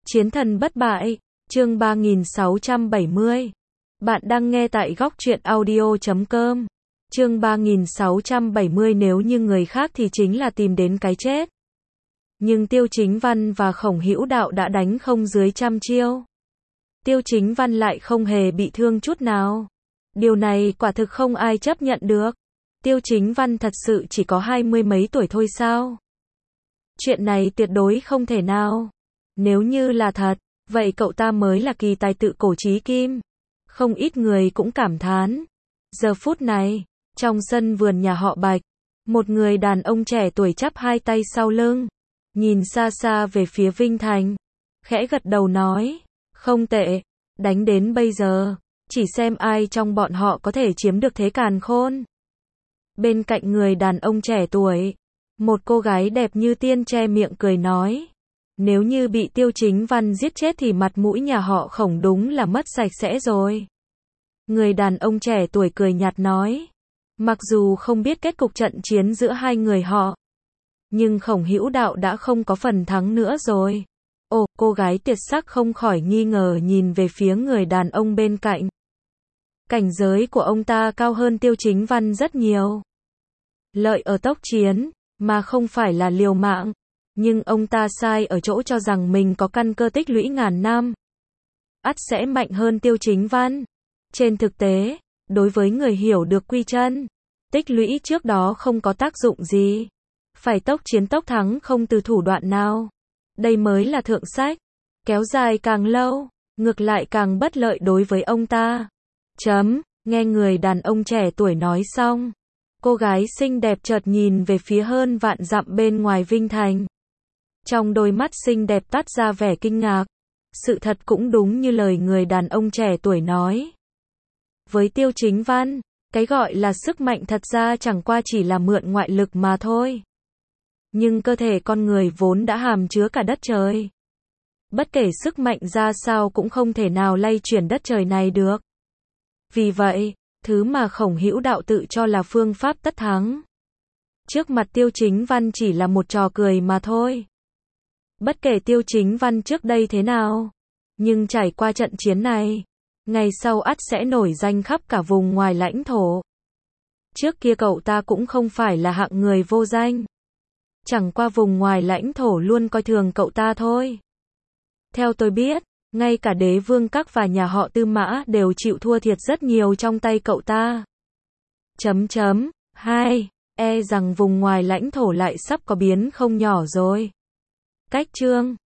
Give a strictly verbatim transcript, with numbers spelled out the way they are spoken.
Chiến thần bất bại, chương ba nghìn sáu trăm bảy mươi. Bạn đang nghe tại góc truyện audio chấm com. Chương ba nghìn sáu trăm bảy mươi nếu như người khác thì chính là tìm đến cái chết. Nhưng Tiêu Chính Văn và Khổng Hữu Đạo đã đánh không dưới trăm chiêu. Tiêu Chính Văn lại không hề bị thương chút nào. Điều này quả thực không ai chấp nhận được. Tiêu Chính Văn thật sự chỉ có hai mươi mấy tuổi thôi sao? Chuyện này tuyệt đối không thể nào. Nếu như là thật, vậy cậu ta mới là kỳ tài tự cổ chí kim. Không ít người cũng cảm thán. Giờ phút này, trong sân vườn nhà họ Bạch, một người đàn ông trẻ tuổi chắp hai tay sau lưng, nhìn xa xa về phía Vinh Thành, khẽ gật đầu nói, không tệ, đánh đến bây giờ, chỉ xem ai trong bọn họ có thể chiếm được thế càn khôn. Bên cạnh người đàn ông trẻ tuổi, một cô gái đẹp như tiên che miệng cười nói, nếu như bị Tiêu Chính Văn giết chết thì mặt mũi nhà họ Khổng đúng là mất sạch sẽ rồi. Người đàn ông trẻ tuổi cười nhạt nói, mặc dù không biết kết cục trận chiến giữa hai người họ, nhưng Khổng Hữu Đạo đã không có phần thắng nữa rồi. Ồ, cô gái tuyệt sắc không khỏi nghi ngờ nhìn về phía người đàn ông bên cạnh. Cảnh giới của ông ta cao hơn Tiêu Chính Văn rất nhiều. Lợi ở tốc chiến, mà không phải là liều mạng. Nhưng ông ta sai ở chỗ cho rằng mình có căn cơ tích lũy ngàn năm. Ắt sẽ mạnh hơn Tiêu Chính Văn. Trên thực tế, đối với người hiểu được quy chân, tích lũy trước đó không có tác dụng gì. Phải tốc chiến tốc thắng không từ thủ đoạn nào. Đây mới là thượng sách. Kéo dài càng lâu, ngược lại càng bất lợi đối với ông ta. Chấm, nghe người đàn ông trẻ tuổi nói xong. Cô gái xinh đẹp chợt nhìn về phía hơn vạn dặm bên ngoài Vinh Thành. Trong đôi mắt xinh đẹp toát ra vẻ kinh ngạc. Sự thật cũng đúng như lời người đàn ông trẻ tuổi nói. Với Tiêu Chính Văn, cái gọi là sức mạnh thật ra chẳng qua chỉ là mượn ngoại lực mà thôi. Nhưng cơ thể con người vốn đã hàm chứa cả đất trời. Bất kể sức mạnh ra sao cũng không thể nào lay chuyển đất trời này được. Vì vậy, thứ mà Khổng Hữu Đạo tự cho là phương pháp tất thắng, trước mặt Tiêu Chính Văn chỉ là một trò cười mà thôi. Bất kể Tiêu Chính Văn trước đây thế nào, nhưng trải qua trận chiến này, ngày sau ắt sẽ nổi danh khắp cả vùng ngoài lãnh thổ. Trước kia cậu ta cũng không phải là hạng người vô danh. Chẳng qua vùng ngoài lãnh thổ luôn coi thường cậu ta thôi. Theo tôi biết, ngay cả Đế Vương Các và nhà họ Tư Mã đều chịu thua thiệt rất nhiều trong tay cậu ta. Chấm chấm, hai, e rằng vùng ngoài lãnh thổ lại sắp có biến không nhỏ rồi. Cách chương